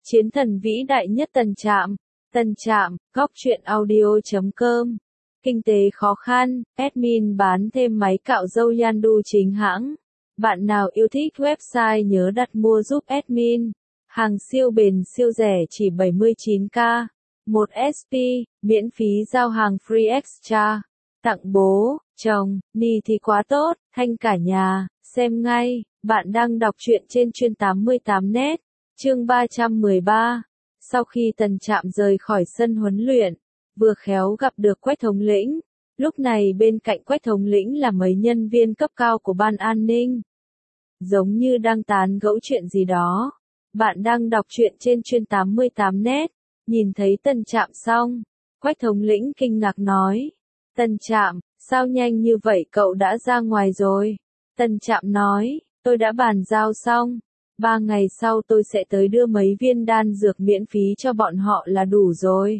Chiến thần vĩ đại nhất Tần Trạm. Tần Trạm, góc truyện audio.com. Kinh tế khó khăn, admin bán thêm máy cạo râu Yandu chính hãng. Bạn nào yêu thích website nhớ đặt mua giúp admin. Hàng siêu bền siêu rẻ chỉ 79k. 1 SP, miễn phí giao hàng free extra. Tặng bố, chồng, ni thì quá tốt, thanh cả nhà, xem ngay. Bạn đang đọc truyện trên chuyên 88net. Chương 313. Sau khi Tần Trạm rời khỏi sân huấn luyện, vừa khéo gặp được Quách thống lĩnh. Lúc này bên cạnh Quách thống lĩnh là mấy nhân viên cấp cao của ban an ninh. Giống như đang tán gẫu chuyện gì đó. Bạn đang đọc truyện trên chuyên 88net. Nhìn thấy Tần Trạm xong, Quách thống lĩnh kinh ngạc nói. Tần Trạm, sao nhanh như vậy cậu đã ra ngoài rồi? Tần Trạm nói, tôi đã bàn giao xong. 3 ngày sau tôi sẽ tới đưa mấy viên đan dược miễn phí cho bọn họ là đủ rồi.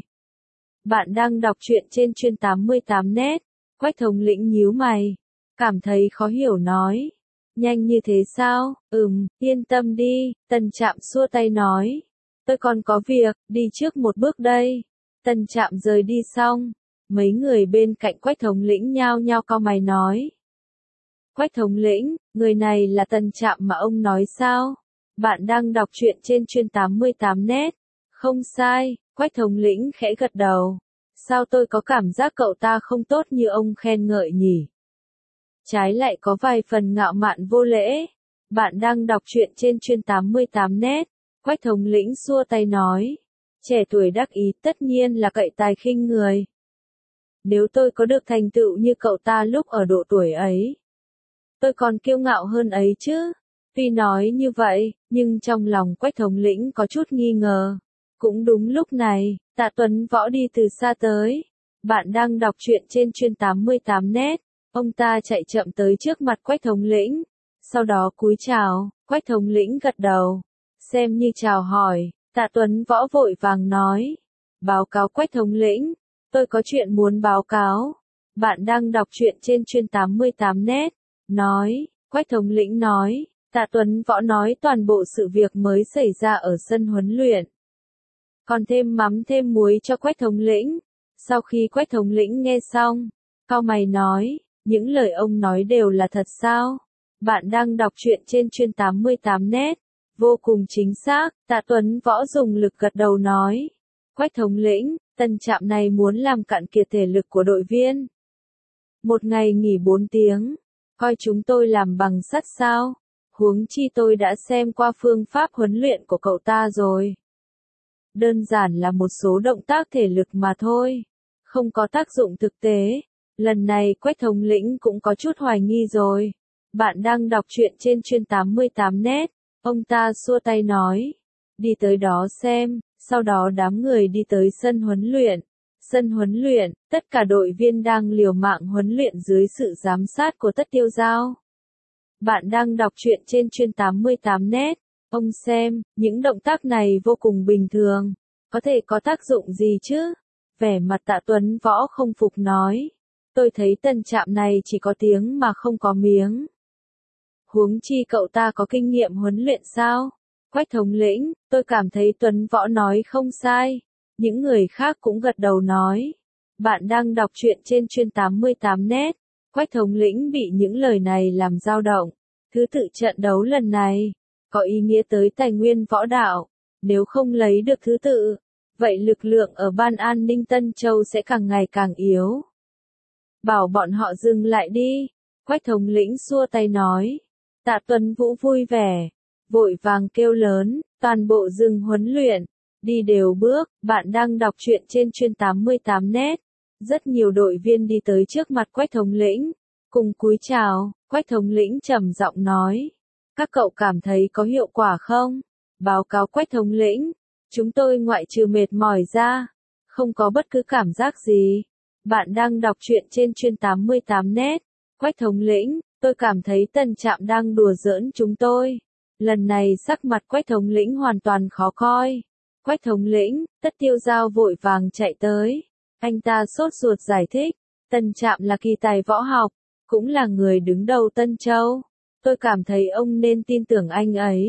Bạn đang đọc truyện trên chuyên 88net. Quách thống lĩnh nhíu mày. Cảm thấy khó hiểu nói. Nhanh như thế sao? Yên tâm đi. Tần Trạm xua tay nói. Tôi còn có việc, đi trước một bước đây. Tần Trạm rời đi xong. Mấy người bên cạnh Quách thống lĩnh nhao nhao cau mày nói. Quách thống lĩnh, người này là Tần Trạm mà ông nói sao? Bạn đang đọc truyện trên chuyên 88net. Không sai, Quách thống lĩnh khẽ gật đầu. Sao tôi có cảm giác cậu ta không tốt như ông khen ngợi nhỉ? Trái lại có vài phần ngạo mạn vô lễ. Bạn đang đọc truyện trên chuyên 88net. Quách thống lĩnh xua tay nói. Trẻ tuổi đắc ý tất nhiên là cậy tài khinh người. Nếu tôi có được thành tựu như cậu ta lúc ở độ tuổi ấy, tôi còn kiêu ngạo hơn ấy chứ. Tuy nói như vậy, nhưng trong lòng Quách thống lĩnh có chút nghi ngờ. Cũng đúng lúc này, Tạ Tuấn Võ đi từ xa tới. Bạn đang đọc truyện trên chuyên 88net. Ông ta chạy chậm tới trước mặt Quách thống lĩnh. Sau đó cúi chào, Quách thống lĩnh gật đầu. Xem như chào hỏi, Tạ Tuấn Võ vội vàng nói. Báo cáo Quách thống lĩnh, tôi có chuyện muốn báo cáo. Bạn đang đọc truyện trên chuyên 88net. Nói, Quách thống lĩnh nói. Tạ Tuấn Võ nói toàn bộ sự việc mới xảy ra ở sân huấn luyện. Còn thêm mắm thêm muối cho Quách thống lĩnh. Sau khi Quách thống lĩnh nghe xong, cau mày nói, những lời ông nói đều là thật sao? Bạn đang đọc truyện trên chuyên 88net. Vô cùng chính xác, Tạ Tuấn Võ dùng lực gật đầu nói. Quách thống lĩnh, Tần Trạm này muốn làm cạn kiệt thể lực của đội viên. Một ngày nghỉ 4 tiếng, coi chúng tôi làm bằng sắt sao? Huống chi tôi đã xem qua phương pháp huấn luyện của cậu ta rồi. Đơn giản là một số động tác thể lực mà thôi. Không có tác dụng thực tế. Lần này Quách thống lĩnh cũng có chút hoài nghi rồi. Bạn đang đọc truyện trên chuyên 88net. Ông ta xua tay nói. Đi tới đó xem. Sau đó đám người đi tới sân huấn luyện. Sân huấn luyện, tất cả đội viên đang liều mạng huấn luyện dưới sự giám sát của Tất Tiêu Giao. Bạn đang đọc truyện trên chuyên 88net. Ông xem, những động tác này vô cùng bình thường. Có thể có tác dụng gì chứ? Vẻ mặt Tạ Tuấn Võ không phục nói. Tôi thấy Tần Trạm này chỉ có tiếng mà không có miếng. Huống chi cậu ta có kinh nghiệm huấn luyện sao? Quách thống lĩnh, tôi cảm thấy Tuấn Võ nói không sai. Những người khác cũng gật đầu nói. Bạn đang đọc truyện trên chuyên 88net. Quách thống lĩnh bị những lời này làm dao động. Thứ tự trận đấu lần này có ý nghĩa tới tài nguyên võ đạo. Nếu không lấy được thứ tự, vậy lực lượng ở ban an ninh Tân Châu sẽ càng ngày càng yếu. Bảo bọn họ dừng lại đi. Quách thống lĩnh xua tay nói. Tạ Tuấn Vũ vui vẻ, vội vàng kêu lớn, toàn bộ dừng huấn luyện, đi đều bước. Bạn đang đọc truyện trên chuyên 88net. Rất nhiều đội viên đi tới trước mặt Quách thống lĩnh, cùng cúi chào. Quách thống lĩnh trầm giọng nói. Các cậu cảm thấy có hiệu quả không? Báo cáo Quách thống lĩnh. Chúng tôi ngoại trừ mệt mỏi ra, không có bất cứ cảm giác gì. Bạn đang đọc truyện trên chuyên 88net. Quách thống lĩnh, tôi cảm thấy Tần Trạm đang đùa giỡn chúng tôi. Lần này sắc mặt Quách thống lĩnh hoàn toàn khó coi. Quách thống lĩnh, Tất Tiêu Giao vội vàng chạy tới. Anh ta sốt ruột giải thích. Tần Trạm là kỳ tài võ học, cũng là người đứng đầu Tân Châu. Tôi cảm thấy ông nên tin tưởng anh ấy.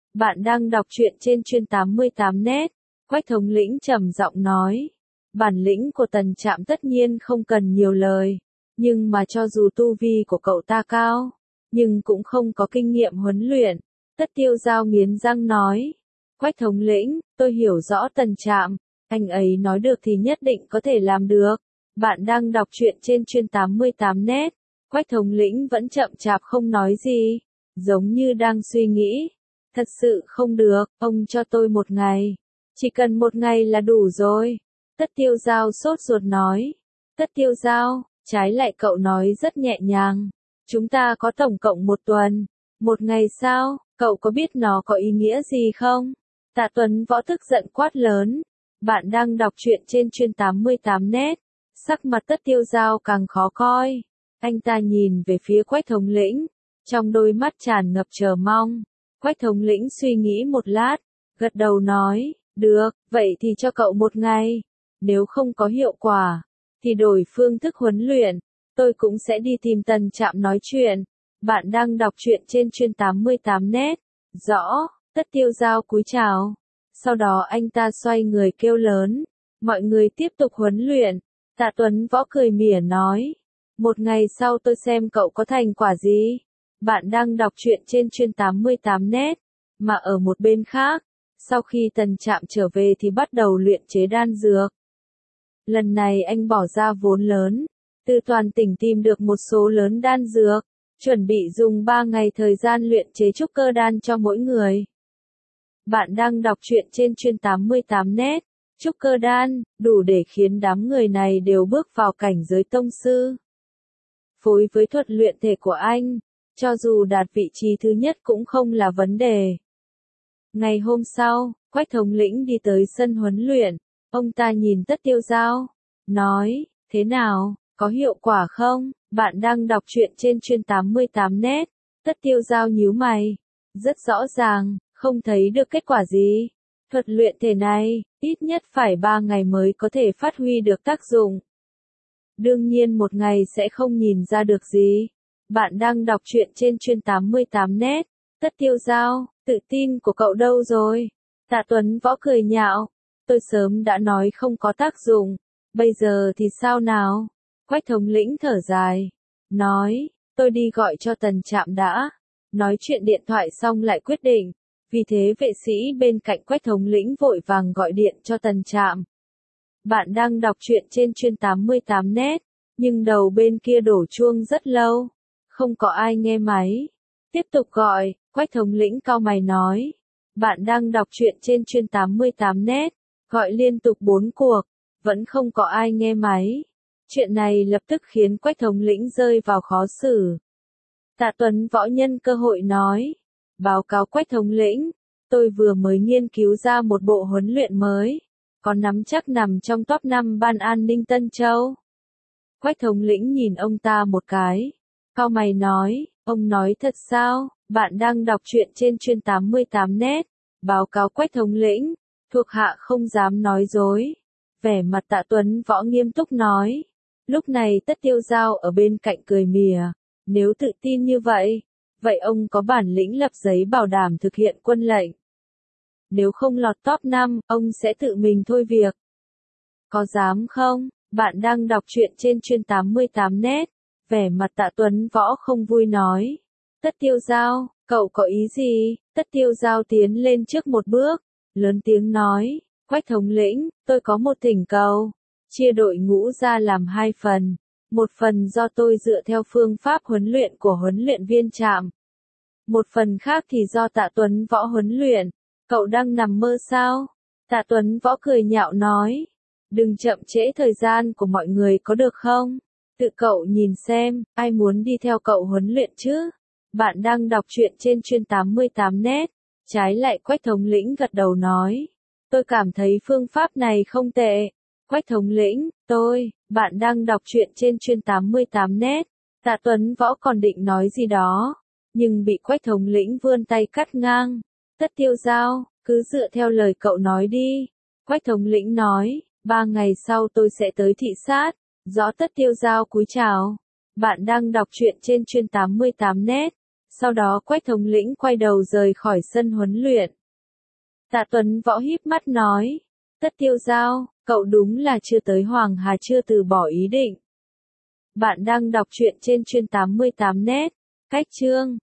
Bạn đang đọc truyện trên chuyên 88 net. Quách thống lĩnh trầm giọng nói. Bản lĩnh của Tần Trạm tất nhiên không cần nhiều lời. Nhưng mà cho dù tu vi của cậu ta cao, nhưng cũng không có kinh nghiệm huấn luyện. Tất Tiêu Giao nghiến răng nói. Quách thống lĩnh, tôi hiểu rõ Tần Trạm. Anh ấy nói được thì nhất định có thể làm được. Bạn đang đọc truyện trên chuyên 88 net. Quách thống lĩnh vẫn chậm chạp không nói gì. Giống như đang suy nghĩ. Thật sự không được, ông cho tôi 1 ngày. Chỉ cần 1 ngày là đủ rồi. Tất Tiêu Giao sốt ruột nói. Tất Tiêu Giao, trái lại cậu nói rất nhẹ nhàng. Chúng ta có tổng cộng 1 tuần. 1 ngày sao, cậu có biết nó có ý nghĩa gì không? Tạ Tuấn Võ tức giận quát lớn. Bạn đang đọc truyện trên chuyên 88 net. Sắc mặt Tất Tiêu Giao càng khó coi. Anh ta nhìn về phía Quách thống lĩnh. Trong đôi mắt tràn ngập chờ mong. Quách thống lĩnh suy nghĩ một lát. Gật đầu nói. Được, vậy thì cho cậu 1 ngày. Nếu không có hiệu quả, thì đổi phương thức huấn luyện. Tôi cũng sẽ đi tìm Tần Trạm nói chuyện. Bạn đang đọc truyện trên chuyên 88 net. Rõ, Tất Tiêu Giao cúi chào. Sau đó anh ta xoay người kêu lớn. Mọi người tiếp tục huấn luyện. Tạ Tuấn Võ cười mỉa nói. 1 ngày sau tôi xem cậu có thành quả gì. Bạn đang đọc truyện trên chuyên 88 net. Mà ở một bên khác, sau khi Tần Trạm trở về thì bắt đầu luyện chế đan dược. Lần này anh bỏ ra vốn lớn. Từ toàn tỉnh tìm được một số lớn đan dược. Chuẩn bị dùng 3 ngày thời gian luyện chế trúc cơ đan cho mỗi người. Bạn đang đọc truyện trên chuyên 88 net. Trúc cơ đan, đủ để khiến đám người này đều bước vào cảnh giới tông sư. Phối với thuật luyện thể của anh, cho dù đạt vị trí thứ nhất cũng không là vấn đề. Ngày hôm sau, Quách thống lĩnh đi tới sân huấn luyện. Ông ta nhìn Tất Tiêu Giao. Nói, thế nào, có hiệu quả không? Bạn đang đọc truyện trên chuyên 88 net. Tất Tiêu Giao nhíu mày. Rất rõ ràng, không thấy được kết quả gì. Thuật luyện thể này, ít nhất phải 3 ngày mới có thể phát huy được tác dụng. Đương nhiên 1 ngày sẽ không nhìn ra được gì. Bạn đang đọc truyện trên chuyên 88 net. Tất Tiêu Giao, tự tin của cậu đâu rồi? Tạ Tuấn Võ cười nhạo. Tôi sớm đã nói không có tác dụng. Bây giờ thì sao nào? Quách thống lĩnh thở dài. Nói, tôi đi gọi cho Tần Trạm đã. Nói chuyện điện thoại xong lại quyết định. Vì thế vệ sĩ bên cạnh Quách thống lĩnh vội vàng gọi điện cho Tần Trạm. Bạn đang đọc truyện trên chuyên 88 net. Nhưng đầu bên kia đổ chuông rất lâu. Không có ai nghe máy. Tiếp tục gọi, Quách thống lĩnh cau mày nói. Bạn đang đọc truyện trên chuyên 88 net. Gọi liên tục 4 cuộc. Vẫn không có ai nghe máy. Chuyện này lập tức khiến Quách thống lĩnh rơi vào khó xử. Tạ Tuấn Võ nhân cơ hội nói. Báo cáo Quách thống lĩnh. Tôi vừa mới nghiên cứu ra một bộ huấn luyện mới. Có nắm chắc nằm trong top 5 ban an ninh Tân Châu. Quách thống lĩnh nhìn ông ta một cái. Cau mày nói, ông nói thật sao? Bạn đang đọc truyện trên chuyên 88 net. Báo cáo Quách thống lĩnh. Thuộc hạ không dám nói dối. Vẻ mặt Tạ Tuấn Võ nghiêm túc nói. Lúc này Tất Tiêu Giao ở bên cạnh cười mỉa. Nếu tự tin như vậy, vậy ông có bản lĩnh lập giấy bảo đảm thực hiện quân lệnh. Nếu không lọt top 5, ông sẽ tự mình thôi việc. Có dám không? Bạn đang đọc truyện trên chuyên 88 net. Vẻ mặt Tạ Tuấn Võ không vui nói. Tất Tiêu Giao, cậu có ý gì? Tất Tiêu Giao tiến lên trước một bước. Lớn tiếng nói. Quách thống lĩnh, tôi có một thỉnh cầu. Chia đội ngũ ra làm 2 phần. Một phần do tôi dựa theo phương pháp huấn luyện của huấn luyện viên Trạm. Một phần khác thì do Tạ Tuấn Võ huấn luyện. Cậu đang nằm mơ sao? Tạ Tuấn Võ cười nhạo nói. Đừng chậm trễ thời gian của mọi người có được không? Tự cậu nhìn xem, ai muốn đi theo cậu huấn luyện chứ? Bạn đang đọc truyện trên chuyên 88 net. Trái lại Quách thống lĩnh gật đầu nói. Tôi cảm thấy phương pháp này không tệ. Quách thống lĩnh, bạn đang đọc truyện trên chuyên 88 net. Tạ Tuấn Võ còn định nói gì đó. Nhưng bị Quách thống lĩnh vươn tay cắt ngang. Tất Tiêu Giao, cứ dựa theo lời cậu nói đi. Quách thống lĩnh nói, 3 ngày sau tôi sẽ tới thị sát. Rõ. Tất Tiêu Giao cúi chào. Bạn đang đọc truyện trên chuyên 88 net. Sau đó Quách thống lĩnh quay đầu rời khỏi sân huấn luyện. Tạ Tuấn Võ híp mắt nói, Tất Tiêu Giao, cậu đúng là chưa tới Hoàng Hà chưa từ bỏ ý định. Bạn đang đọc truyện trên Chuyên 88net, cách chương.